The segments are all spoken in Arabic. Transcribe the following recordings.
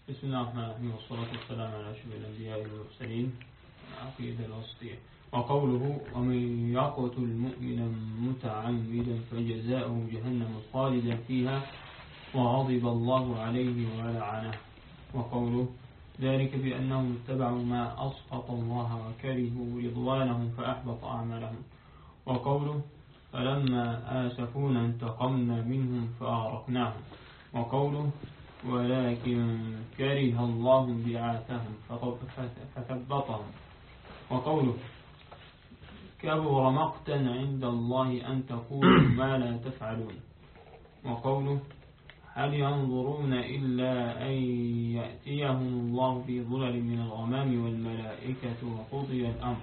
بسم الله الرحمن الرحيم، والصلاة والسلام على أشرف الأنبياء والمرسلين. العقيدة الوسطية. وقوله: ومن يقتل مؤمنا متعمدا فجزاؤه جهنم خالدا فيها وغضب الله عليه ولعنه. وقوله: ذلك بأنهم اتبعوا ما أسخط الله وكرهوا رضوانه فأحبط أعمالهم. وقوله: فلما آسفونا انتقمنا منهم فأغرقناهم. وقوله: ولكن كره الله بعاثهم فثبطهم. وقوله: كبر مقتا عند الله أن تقولوا ما لا تفعلون. وقوله: هل ينظرون إلا أن يأتيهم الله في ظلل من الغمام والملائكة وقضي الأمر.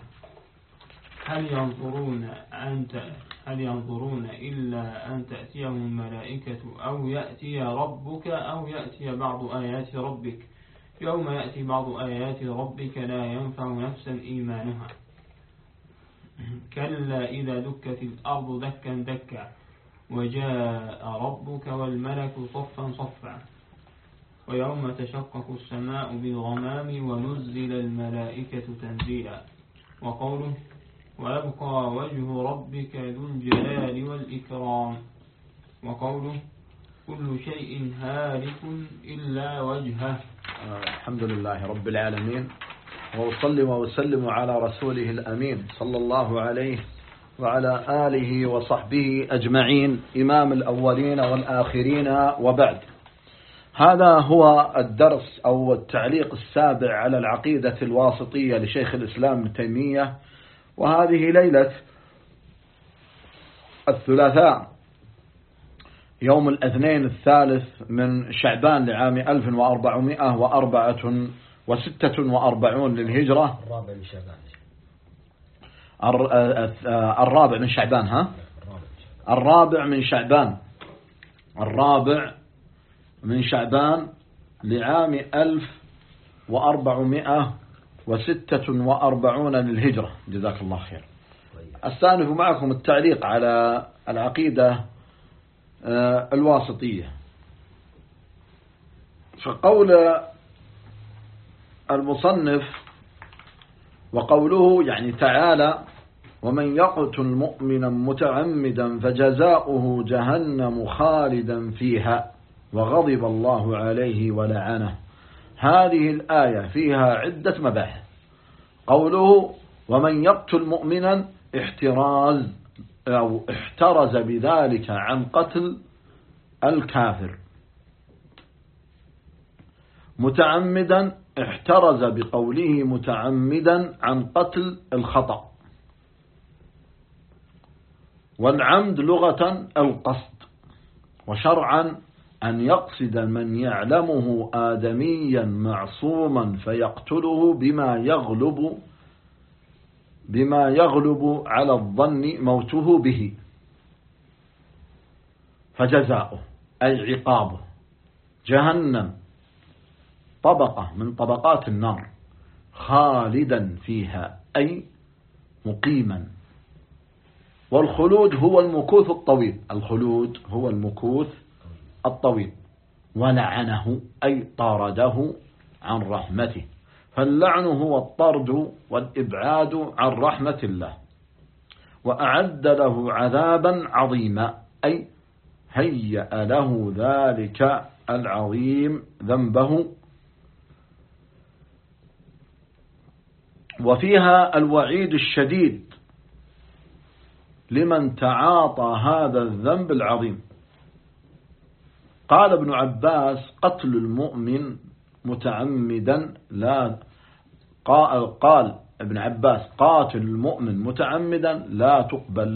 هل ينظرون إلا أن تأتيهم الملائكة أو يأتي ربك أو يأتي بعض آيات ربك. يوم يأتي بعض آيات ربك لا ينفع نفسا إيمانها كلا إذا دكت الأرض دكا دكا وجاء ربك والملك صفا صفا. ويوم تشقق السماء بالغمام ونزل الملائكة تنزيلا. وقوله: ويبقى وجه ربك ذو الجلال والإكرام. وقوله: كل شيء هالك إلا وجهه. الحمد لله رب العالمين، وأصلي وأسلم على رسوله الأمين صلى الله عليه وعلى آله وصحبه أجمعين، إمام الأولين والآخرين، وبعد. هذا هو الدرس أو التعليق السابع على العقيدة الواسطية لشيخ الإسلام ابن تيمية، وهذه ليلة الثلاثاء يوم الاثنين الثالث من شعبان لعام 1446 للهجرة. الرابع من شعبان. الرابع من شعبان لعام 1446 للهجرة. جزاك الله خير. أستأنف معكم التعليق على العقيدة الواسطية. فقول المصنف وقوله يعني تعالى: ومن يقتل مؤمنا متعمدا فجزاؤه جهنم خالدا فيها وغضب الله عليه ولعنه. هذه الآية فيها عدة مباحث. قوله: ومن يقتل مؤمنا احترز بذلك عن قتل الكافر. متعمدا احترز بقوله متعمدا عن قتل الخطأ. والعمد لغة القصد، وشرعا أن يقصد من يعلمه آدميا معصوما فيقتله بما يغلب على الظن موته به. فجزاؤه أي عقابه جهنم، طبقة من طبقات النار، خالدا فيها أي مقيما. والخلود هو المكوث الطويل. ولعنه أي طارده عن رحمته. فاللعن هو الطرد والإبعاد عن رحمة الله. وأعد له عذابا عظيما أي هيأ له ذلك العظيم ذنبه. وفيها الوعيد الشديد لمن تعاطى هذا الذنب العظيم. قال ابن عباس: قتل المؤمن متعمدا قال ابن عباس: قاتل المؤمن متعمدا لا تقبل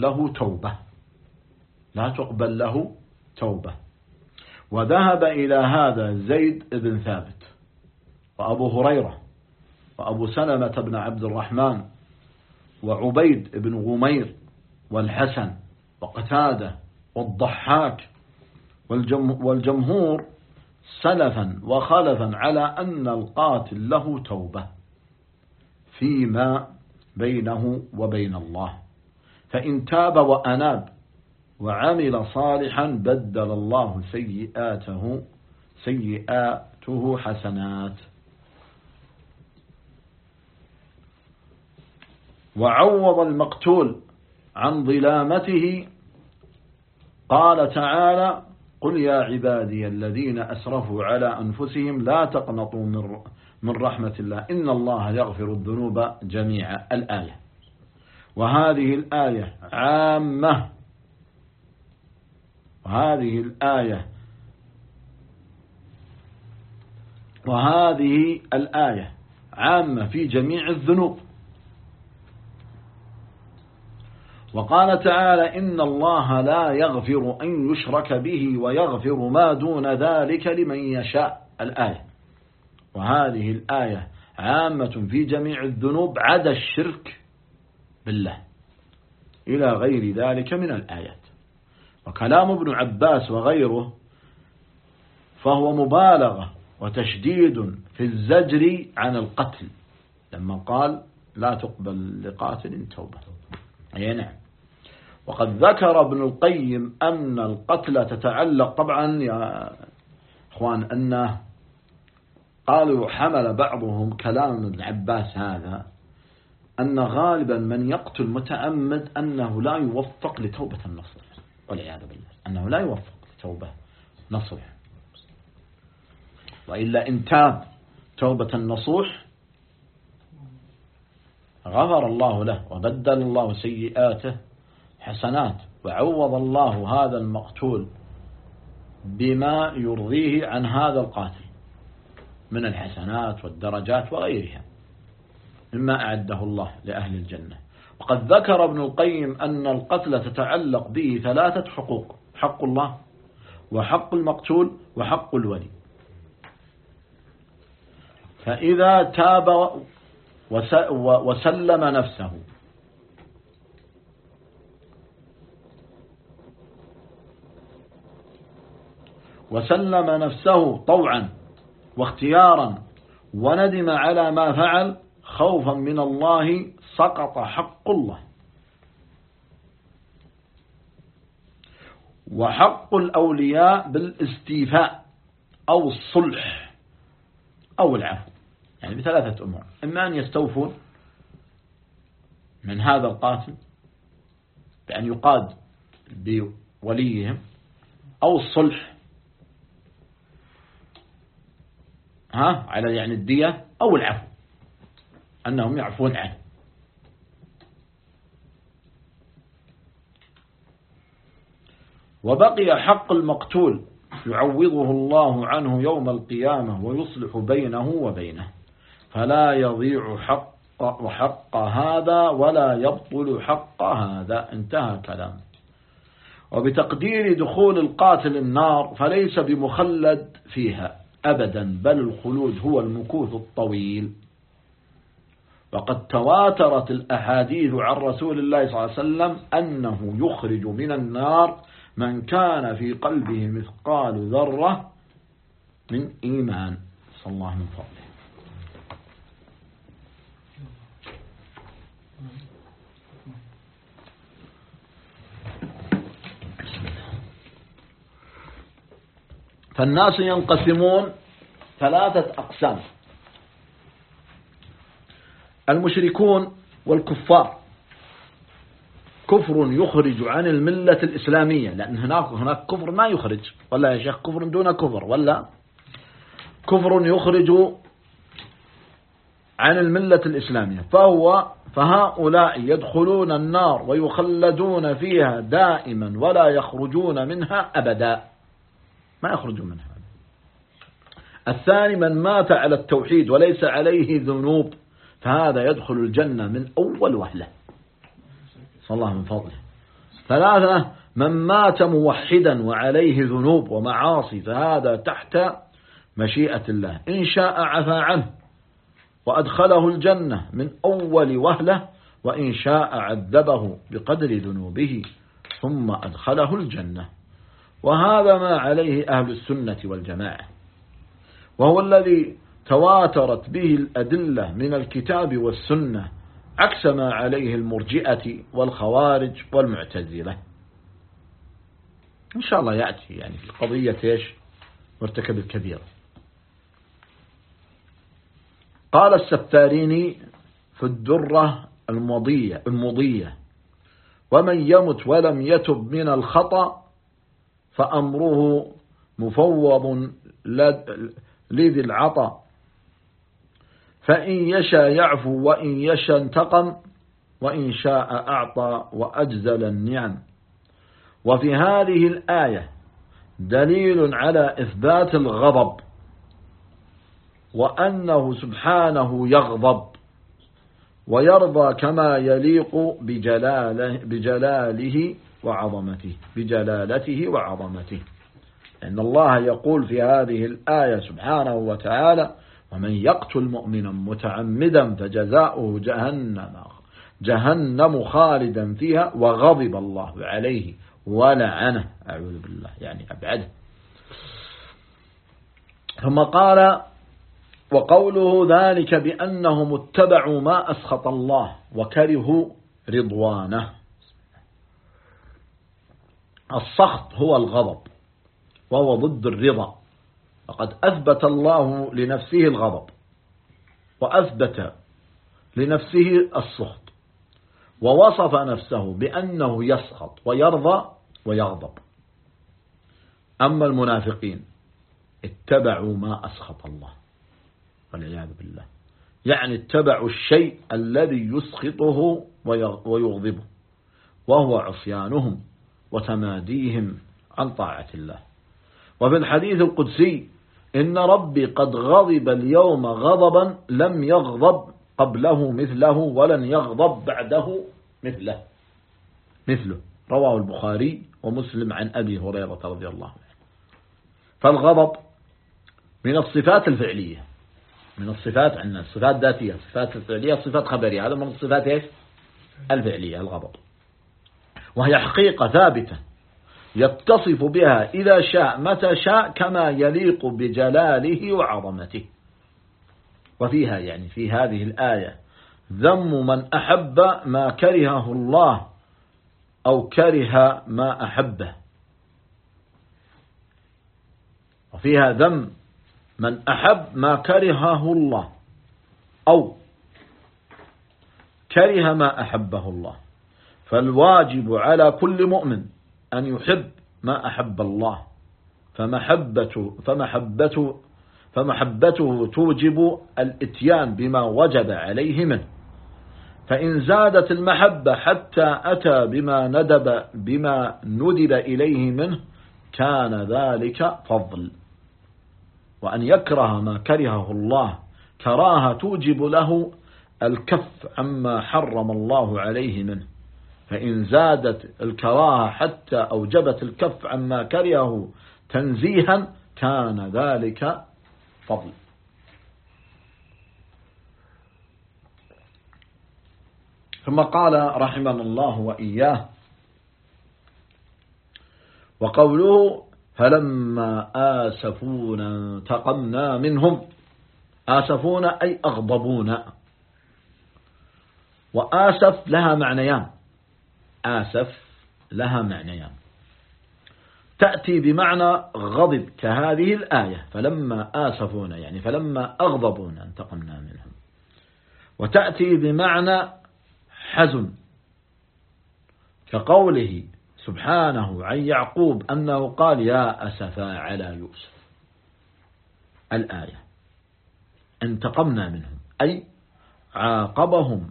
له توبة. وذهب إلى هذا زيد بن ثابت وأبو هريرة وأبو سلمة بن عبد الرحمن وعبيد بن غمير والحسن وقتادة والضحاك والجمهور سلفا وخلفا على أن القاتل له توبة فيما بينه وبين الله، فإن تاب وأناب وعمل صالحا بدل الله سيئاته سيئاته حسنات. وعوض المقتول عن ظلامته قال تعالى: قل يا عبادي الذين أسرفوا على أنفسهم لا تقنطوا من رحمة الله إن الله يغفر الذنوب جميعا. الآية. وهذه الآية عامة، وهذه الآية عامة في جميع الذنوب. وقال تعالى: إن الله لا يغفر أن يشرك به ويغفر ما دون ذلك لمن يشاء. الآية. وهذه الآية عامة في جميع الذنوب عدا الشرك بالله إلى غير ذلك من الآيات. وكلام ابن عباس وغيره فهو مبالغة وتشديد في الزجر عن القتل لما قال: لا تقبل لقاتل توبة. أي نعم. وقد ذكر ابن القيم أن القتل تتعلق، طبعا يا أخوان أنه قالوا حمل بعضهم كلام ابن عباس هذا أن غالبا من يقتل متعمد أنه لا يوفق لتوبة النصوح، والعياذ بالله، أنه لا يوفق لتوبة نصوح. وإلا إن تاب توبة النصوح غفر الله له وبدل الله سيئاته حسنات، وعوض الله هذا المقتول بما يرضيه عن هذا القاتل من الحسنات والدرجات وغيرها مما أعده الله لأهل الجنة. وقد ذكر ابن القيم أن القتل تتعلق به 3 حقوق: حق الله وحق المقتول وحق الولي. فإذا تاب وسلم نفسه طوعا واختيارا وندم على ما فعل خوفا من الله سقط حق الله. وحق الأولياء بالاستيفاء أو الصلح أو العفو، يعني ب3 أمور: إما أن يستوفون من هذا القاتل بأن يقاد بوليهم، أو الصلح على يعني الدية، أو العفو أنهم يعفون عنه. وبقي حق المقتول يعوضه الله عنه يوم القيامة ويصلح بينه وبينه، فلا يضيع حق هذا ولا يبطل حق هذا. انتهى كلام. وبتقدير دخول القاتل النار فليس بمخلد فيها أبدا، بل الخلود هو المكوث الطويل. وقد تواترت الأحاديث عن رسول الله صلى الله عليه وسلم أنه يخرج من النار من كان في قلبه مثقال ذرة من إيمان. صلى الله من فضله. فالناس ينقسمون 3 أقسام: المشركون والكفار. كفر يخرج عن الملة الإسلامية، لأن هناك كفر ما يخرج، ولا يا شيخ كفر دون كفر، ولا كفر يخرج عن الملة الإسلامية، فهؤلاء يدخلون النار ويخلدون فيها دائما ولا يخرجون منها أبدا، ما يخرجون منها. الثاني من مات على التوحيد وليس عليه ذنوب، فهذا يدخل الجنة من أول وهلة. صلى الله من فضله. 3 من مات موحدا وعليه ذنوب ومعاصي، فهذا تحت مشيئة الله، إن شاء عفى عنه وأدخله الجنة من أول وهلة، وإن شاء عذبه بقدر ذنوبه ثم أدخله الجنة. وهذا ما عليه أهل السنة والجماعة، وهو الذي تواترت به الأدلة من الكتاب والسنة، عكس ما عليه المرجئة والخوارج والمعتزلة. إن شاء الله يأتي يعني في قضية مرتكب الكبيرة. قال السفاريني في الدرة المضية: ومن يمت ولم يتب من الخطأ فأمره مفوض لذي العطا، فإن يشاء يعفو وإن يشاء انتقم، وإن شاء أعطى وأجزل النعم. وفي هذه الآية دليل على إثبات الغضب، وأنه سبحانه يغضب ويرضى كما يليق بجلالته وعظمته. إن الله يقول في هذه الآية سبحانه وتعالى: ومن يقتل مؤمنا متعمدا فجزاؤه جهنم خالدا فيها وغضب الله عليه ولعنه، أعوذ بالله، يعني أبعده. ثم قال: وقوله ذلك بأنهم اتبعوا ما أسخط الله وكرهوا رضوانه. السخط هو الغضب، وهو ضد الرضا، وقد أثبت الله لنفسه الغضب، وأثبت لنفسه السخط، ووصف نفسه بأنه يسخط ويرضى ويغضب. أما المنافقين اتبعوا ما أسخط الله والعياذ بالله، يعني اتبعوا الشيء الذي يسخطه ويغضبه، وهو عصيانهم وتماديهم عن طاعة الله. وفي الحديث القدسي: إن ربي قد غضب اليوم غضبا لم يغضب قبله مثله ولن يغضب بعده مثله، رواه البخاري ومسلم عن أبي هريرة رضي الله عنه. فالغضب من الصفات الفعلية، من الصفات عندنا الصفات ذاتية، الصفات الفعلية، الصفات خبرية، هذا من الصفات إيش؟ الفعلية، الغضب، وهي حقيقة ثابتة يتصف بها إذا شاء متى شاء كما يليق بجلاله وعظمته. وفيها يعني في هذه الآية ذم من أحب ما كرهه الله أو كره ما أحبه، وفيها ذم من أحب ما كرهه الله أو كره ما أحبه الله. فالواجب على كل مؤمن أن يحب ما أحب الله، فمحبته توجب الاتيان بما وجب عليه منه. فإن زادت المحبة حتى أتى بما ندب إليه منه كان ذلك فضل. وأن يكره ما كرهه الله كراهة توجب له الكف عما حرم الله عليه منه. فإن زادت الكراهة حتى أوجبت الكف عما كرهه تنزيها كان ذلك فضل. ثم قال رحمنا الله وإياه: وقوله فلما آسفونا انتقمنا منهم. آسفونا أي أغضبونا. وآسف لها معنيان، آسف لها معنيان، تأتي بمعنى غضب كهذه الآية فلما آسفونا، يعني فلما أغضبونا انتقمنا منهم. وتأتي بمعنى حزن كقوله سبحانه عن يعقوب أنه قال يا أسفا على يوسف. الآية انتقمنا منهم أي عاقبهم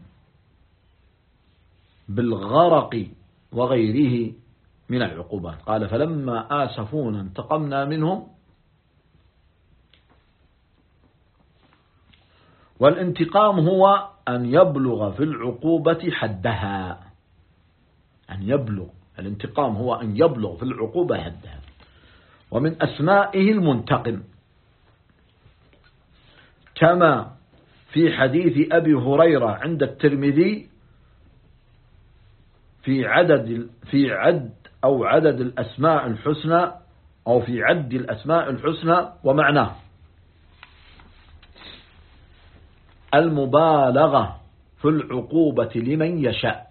بالغرق وغيره من العقوبات. قال فلما آسفونا انتقمنا منهم. والانتقام هو أن يبلغ في العقوبة حدها، أن يبلغ، الانتقام هو أن يبلغ في العقوبة حدها. ومن أسمائه المنتقم، كما في حديث أبي هريرة عند الترمذي في عدد الأسماء الحسنى، أو في عد الأسماء الحسنى، ومعناه المبالغة في العقوبة لمن يشاء.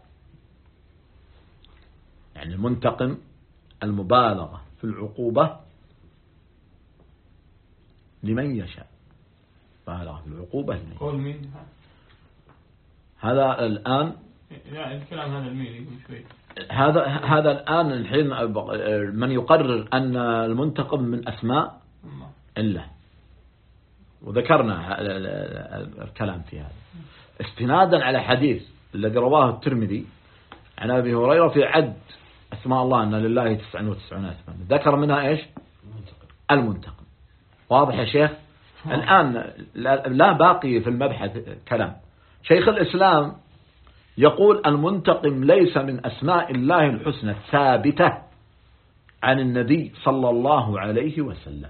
يعني المنتقم المبالغة في العقوبة لمن يشاء، بالغة العقوبة قول مين هذا الآن. لا الكلام هذا المين يقول شوي. هذا الآن الحين من يقرر أن المنتقم من أسماء الله، وذكرنا الكلام في هذا استنادا على حديث الذي رواه الترمذي عن أبي هريرة في عد أسماء الله أن لله 99 أسماء، ذكر منها إيش؟ المنتقم. واضح يا شيخ؟ الآن لا باقي في المبحث كلام. شيخ الإسلام يقول المنتقم ليس من أسماء الله الحسنى الثابتة عن النبي صلى الله عليه وسلم،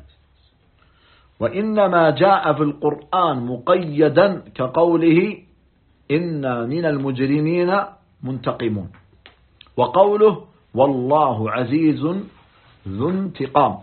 وإنما جاء في القرآن مقيدا كقوله إنا من المجرمين منتقمون، وقوله والله عزيز ذو انتقام.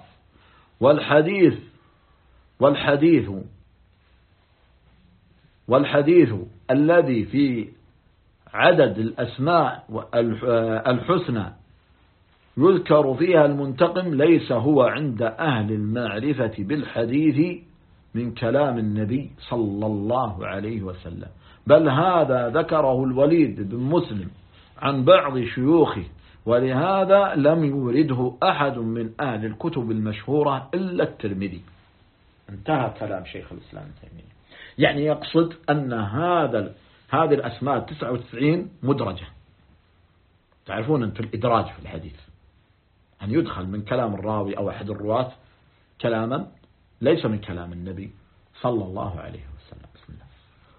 والحديث الذي في عدد الأسماء الحسنى يذكر فيها المنتقم ليس هو عند أهل المعرفة بالحديث من كلام النبي صلى الله عليه وسلم، بل هذا ذكره الوليد بن مسلم عن بعض شيوخه، ولهذا لم يورده أحد من أهل الكتب المشهورة إلا الترمذي. انتهى كلام شيخ الإسلام ابن تيمية. يعني يقصد أن هذه الأسماء 99 مدرجة. تعرفون أنتم الإدراج في الحديث، أن يدخل من كلام الراوي أو أحد الرواة كلاما ليس من كلام النبي صلى الله عليه وسلم. بسم الله.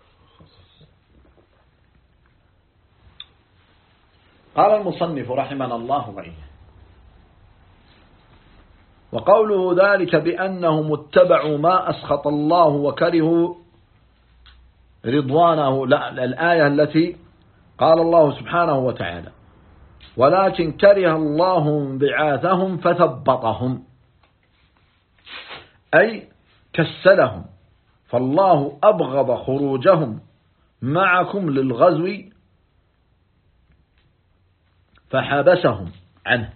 قال المصنف رحمنا الله وإياه: وقوله ذلك بأنهم اتبعوا ما أسخط الله وكرهوا رضوانه. لا، الآية التي قال الله سبحانه وتعالى ولكن كره الله انبعاثهم فثبطهم، أي كسلهم، فالله أبغض خروجهم معكم للغزو فحبسهم عنه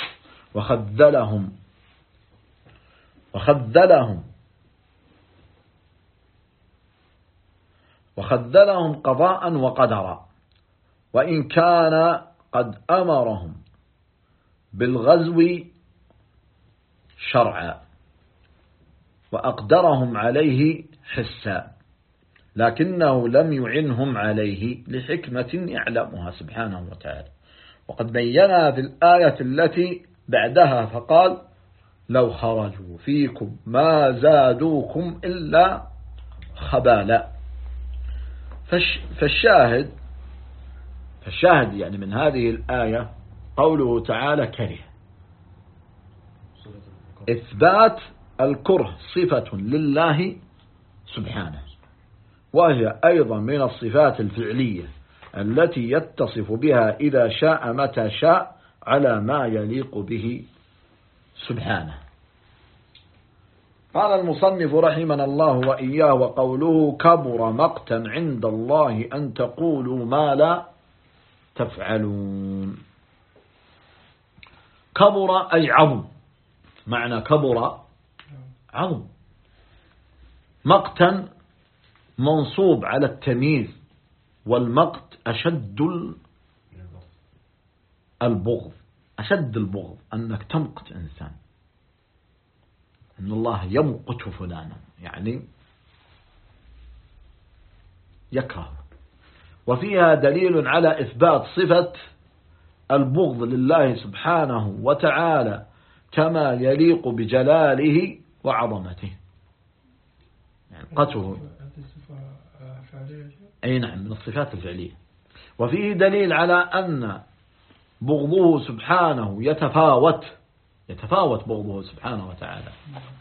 وخذلهم قضاء وقدرا، وإن كان قد أمرهم بالغزو شرعا وأقدرهم عليه حسا، لكنه لم يعنهم عليه لحكمة يعلمها سبحانه وتعالى. وقد بينا في الآية التي بعدها فقال لو خرجوا فيكم ما زادوكم إلا خبالا. فالشاهد يعني من هذه الآية قوله تعالى كره، إثبات الكره صفة لله سبحانه، وهي أيضا من الصفات الفعلية التي يتصف بها إذا شاء متى شاء على ما يليق به سبحانه. قال المصنف رحمنا الله وإياه: وقوله كبر مقتا عند الله أن تقولوا ما لا تفعلون. كبر أي عظم، معنى كبر عظم. مقتا منصوب على التمييز، والمقت أشد البغض، أشد البغض أنك تمقت إنسان، إن الله يمقت فلانا يعني يكره. وفيها دليل على إثبات صفة البغض لله سبحانه وتعالى كما يليق بجلاله وعظمته، يعني قته. أي نعم، من الصفات الفعلية. وفيه دليل على أن بغضه سبحانه يتفاوت بغضه سبحانه وتعالى.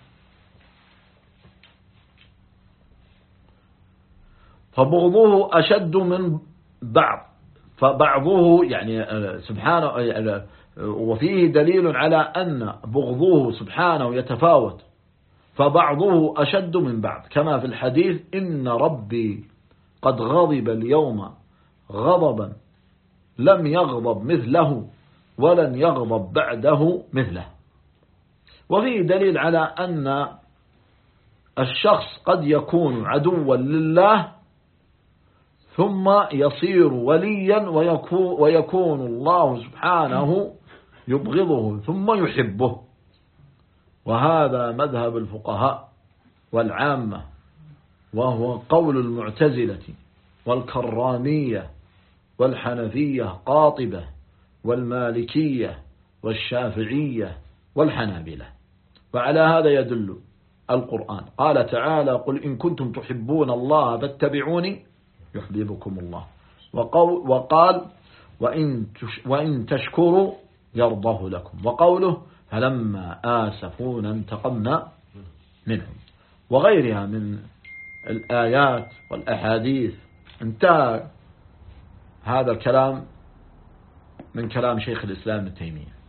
فبغضه أشد من بعض، فبعضه يعني سبحانه. وفيه دليل على أن بغضه سبحانه يتفاوت، فبعضه أشد من بعض، كما في الحديث إن ربي قد غضب اليوم غضبا لم يغضب مثله ولن يغضب بعده مثله. وفيه دليل على أن الشخص قد يكون عدوا لله ثم يصير وليا ويكون الله سبحانه يبغضه ثم يحبه، وهذا مذهب الفقهاء والعامة، وهو قول المعتزلة والكرامية والحنفية قاطبة والمالكية والشافعية والحنابلة. وعلى هذا يدل القرآن، قال تعالى: قل إن كنتم تحبون الله فاتبعوني يحببكم الله. وقال: وإن تشكروا يرضه لكم. وقوله: فلما آسفونا انتقمنا منهم، وغيرها من الآيات والأحاديث. انتهى هذا الكلام من كلام شيخ الإسلام ابن تيمية.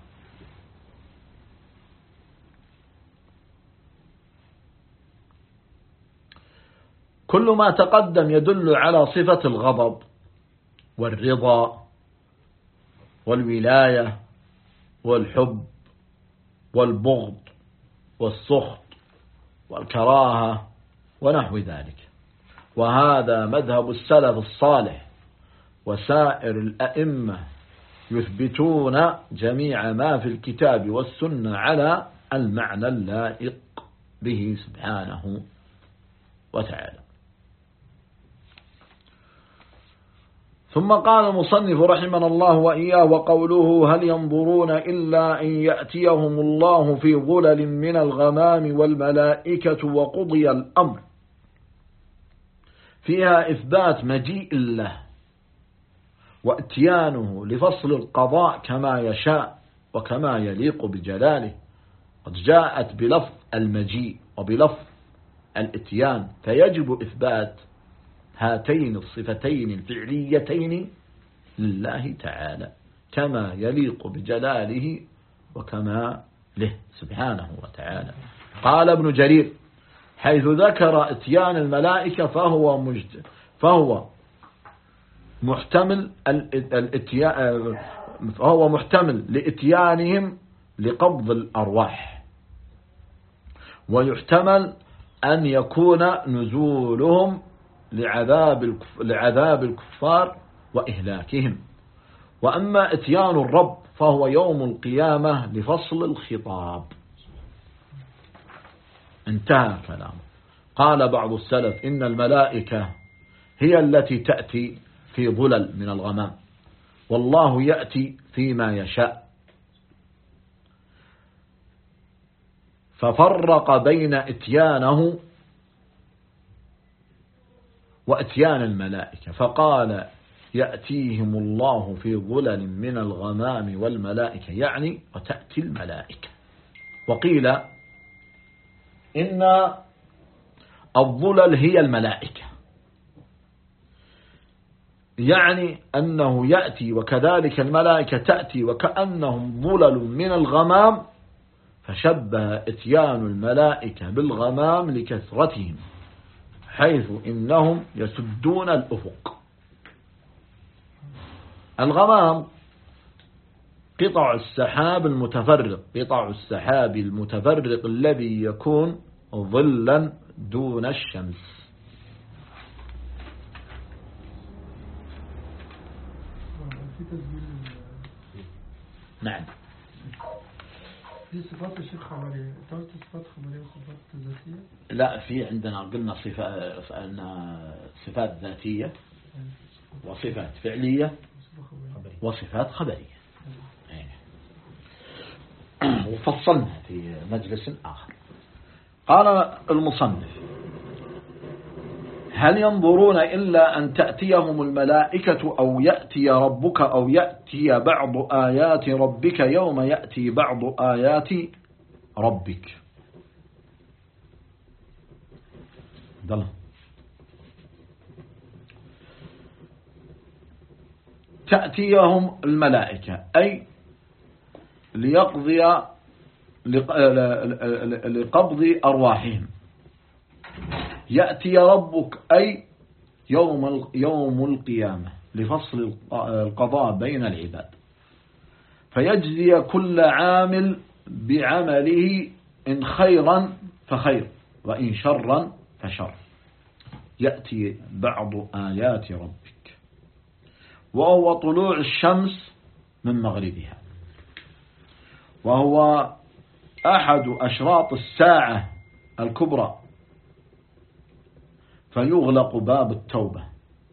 كل ما تقدم يدل على صفة الغضب والرضا والولاية والحب والبغض والسخط والكراهة ونحو ذلك، وهذا مذهب السلف الصالح وسائر الأئمة، يثبتون جميع ما في الكتاب والسنة على المعنى اللائق به سبحانه وتعالى. ثم قال المصنف رحمنا الله وإياه: وقوله: هل ينظرون إلا أن يأتيهم الله في ظلل من الغمام والملائكة وقضي الأمر، فيها إثبات مجيء الله واتيانه لفصل القضاء كما يشاء وكما يليق بجلاله. قد جاءت بلفظ المجيء وبلفظ الاتيان، فيجب إثبات هاتين الصفتين الفعليتين لله تعالى كما يليق بجلاله وكما له سبحانه وتعالى. قال ابن جرير: حيث ذكر اتيان الملائكة فهو محتمل لاتيانهم لقبض الأرواح، ويحتمل أن يكون نزولهم لعذاب الكفار وإهلاكهم. وأما اتيان الرب فهو يوم القيامة لفصل الخطاب. انتهى كلامه. قال بعض السلف: إن الملائكة هي التي تأتي في ظلل من الغمام، والله يأتي فيما يشاء، ففرق بين اتيانه واتيان الملائكة، فقال: يأتيهم الله في ظلل من الغمام والملائكة، يعني وتأتي الملائكة. وقيل إن الظلل هي الملائكة، يعني أنه يأتي وكذلك الملائكة تأتي وكأنهم ظلل من الغمام، فشبه اتيان الملائكة بالغمام لكثرتهم، حيث إنهم يسدون الأفق. الغمام قطع السحاب المتفرق الذي يكون ظلا دون الشمس. نعم. في صفات الشيخ خبرية، تعرف صفات خبرية وصفات ذاتية؟ لا، في عندنا قلنا صفات ذاتية وصفات فعلية وصفات خبرية، وفصلنا في مجلس آخر. قال المصنف: هل ينظرون إلا أن تأتيهم الملائكة أو يأتي ربك أو يأتي بعض آيات ربك يوم يأتي بعض آيات ربك. دلنا. تأتيهم الملائكة أي لقبض أرواحهم. يأتي ربك أي يوم القيامة لفصل القضاء بين العباد، فيجزي كل عامل بعمله، إن خيرا فخير وإن شرا فشر. يأتي بعض آيات ربك، وهو طلوع الشمس من مغربها، وهو أحد أشراط الساعة الكبرى، فيغلق باب التوبة،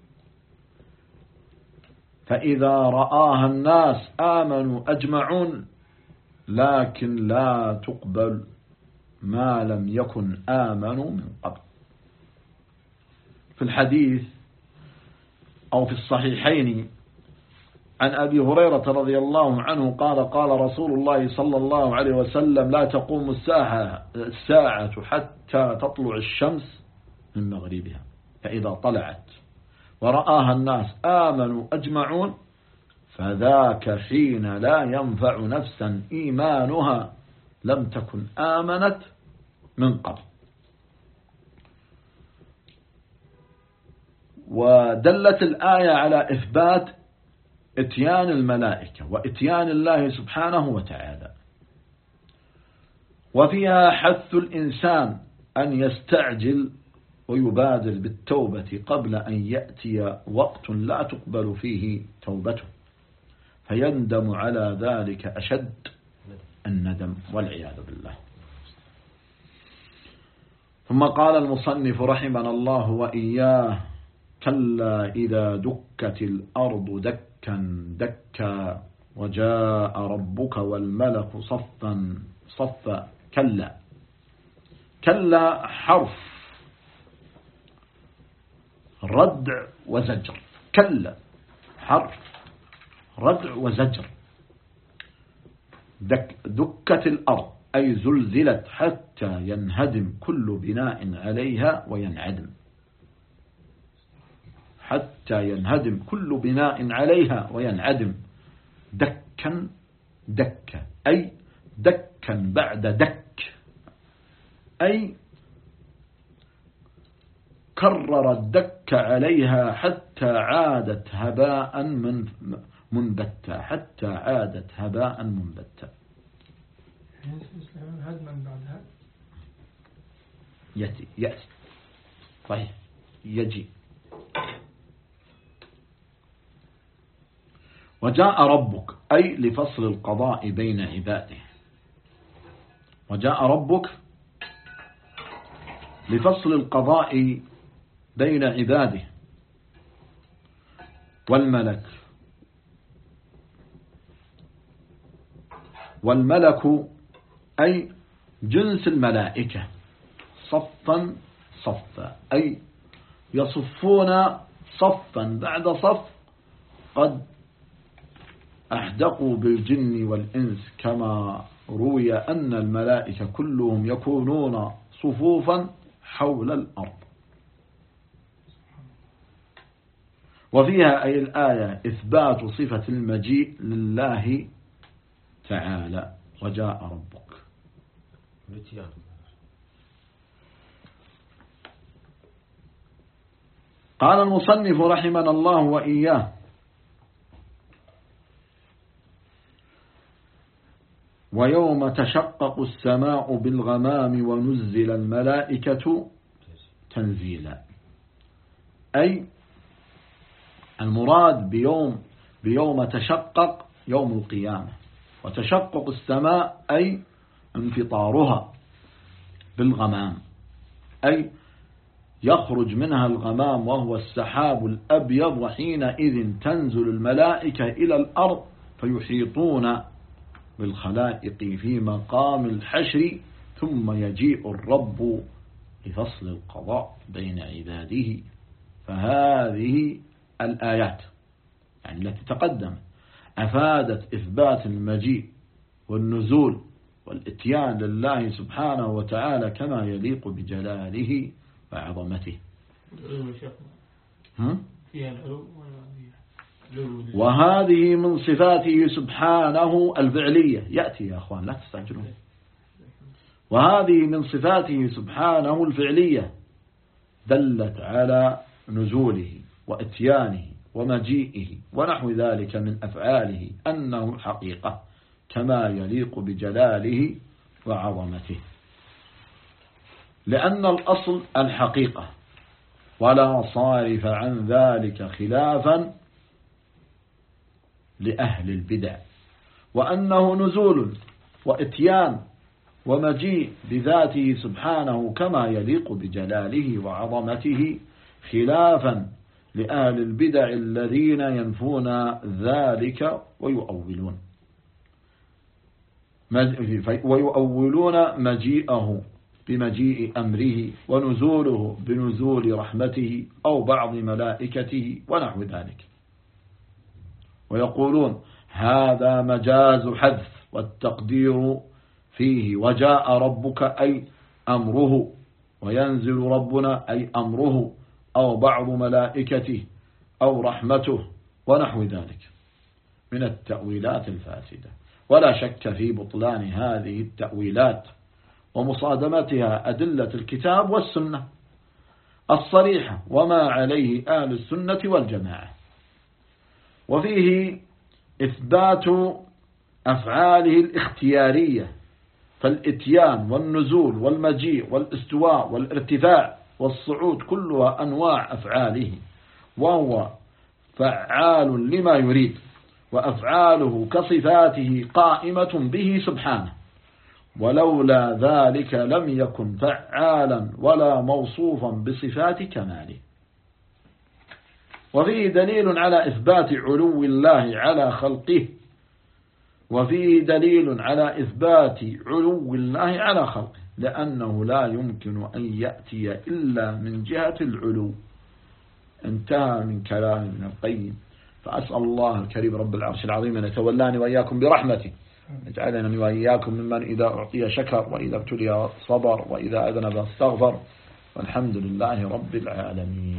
فإذا رآها الناس آمنوا أجمعون، لكن لا تقبل ما لم يكن آمنوا من قبل. في الحديث أو في الصحيحين عن أبي هريرة رضي الله عنه قال قال رسول الله صلى الله عليه وسلم: لا تقوم الساعة حتى تطلع الشمس من مغربها، فإذا طلعت ورآها الناس آمنوا أجمعون، فذاك حين لا ينفع نفسا إيمانها لم تكن آمنت من قبل. ودلت الآية على إثبات إتيان الملائكة وإتيان الله سبحانه وتعالى، وفيها حث الإنسان أن يستعجل ويبادر بالتوبة قبل أن يأتي وقت لا تقبل فيه توبته، فيندم على ذلك أشد الندم والعياذ بالله. ثم قال المصنف رحمنا الله وإياه: كلا إذا دكت الأرض دكا دكا وجاء ربك والملك صفا صفا. كلا، كلا حرف ردع وزجر. كلا حرف ردع وزجر. دكت الأرض أي زلزلت حتى ينهدم كل بناء عليها وينعدم، حتى ينهدم كل بناء عليها وينعدم. دكا دكا أي دكا بعد دك، أي كرر الدك عليها حتى عادت هباء منبتا، حتى عادت هباء منبتا. هدما بعد هد يأتي صحيح يجي. وجاء ربك أي لفصل القضاء بين عباده. وجاء ربك لفصل القضاء بين عباده. والملك، والملك أي جنس الملائكة صفا صفا، أي يصفون صفا بعد صف، قد أحدقوا بالجن والإنس، كما روي أن الملائكة كلهم يكونون صفوفا حول الأرض. وفيها أي الآية إثبات صفة المجيء لله تعالى. وجاء ربك. قال المصنف رحمنا الله وإياه: ويوم تشقق السماء بالغمام ونزل الملائكة تنزيلا، أي المراد بيوم تشقق يوم القيامة. وتشقق السماء أي انفطارها بالغمام، أي يخرج منها الغمام وهو السحاب الأبيض، وحينئذ تنزل الملائكة إلى الأرض فيحيطون بالخلائق في مقام الحشر، ثم يجيء الرب لفصل القضاء بين عباده. فهذه الآيات يعني التي تقدم أفادت إثبات المجيء والنزول والإتيان لله سبحانه وتعالى كما يليق بجلاله وعظمته. وهذه من صفاته سبحانه الفعلية. يأتي يا أخوان لا تستعجلون. وهذه من صفاته سبحانه الفعلية دلت على نزوله وإتيانه ومجيئه ونحو ذلك من أفعاله أنه حقيقة كما يليق بجلاله وعظمته. لأن الأصل الحقيقة، ولا صارف عن ذلك خلافا لأهل البدع، وأنه نزول وإتيان ومجيء بذاته سبحانه كما يليق بجلاله وعظمته، خلافا لأهل البدع الذين ينفون ذلك ويؤولون مجيئه بمجيء أمره، ونزوله بنزول رحمته أو بعض ملائكته ونحو ذلك، ويقولون هذا مجاز حذف والتقدير فيه وجاء ربك أي أمره، وينزل ربنا أي أمره أو بعض ملائكته أو رحمته ونحو ذلك من التأويلات الفاسدة. ولا شك في بطلان هذه التأويلات ومصادمتها أدلة الكتاب والسنة الصريحة وما عليه أهل السنة والجماعة. وفيه إثبات أفعاله الاختيارية، فالإتيان والنزول والمجيء والاستواء والارتفاع والصعود كلها أنواع أفعاله، وهو فعال لما يريد، وأفعاله كصفاته قائمة به سبحانه، ولولا ذلك لم يكن فعالا ولا موصوفا بصفات كماله. وفيه دليل على إثبات علو الله على خلقه، وفيه دليل على إثبات علو الله على خلقه، لأنه لا يمكن أن يأتي إلا من جهة العلو. انتهى من كلام ابن القيم. فأسأل الله الكريم رب العرش العظيم أن يتولاني وإياكم برحمته، يجعلني وإياكم ممن إذا أعطي شكر، وإذا ابتلي صبر، وإذا أذنب استغفر، والحمد لله رب العالمين.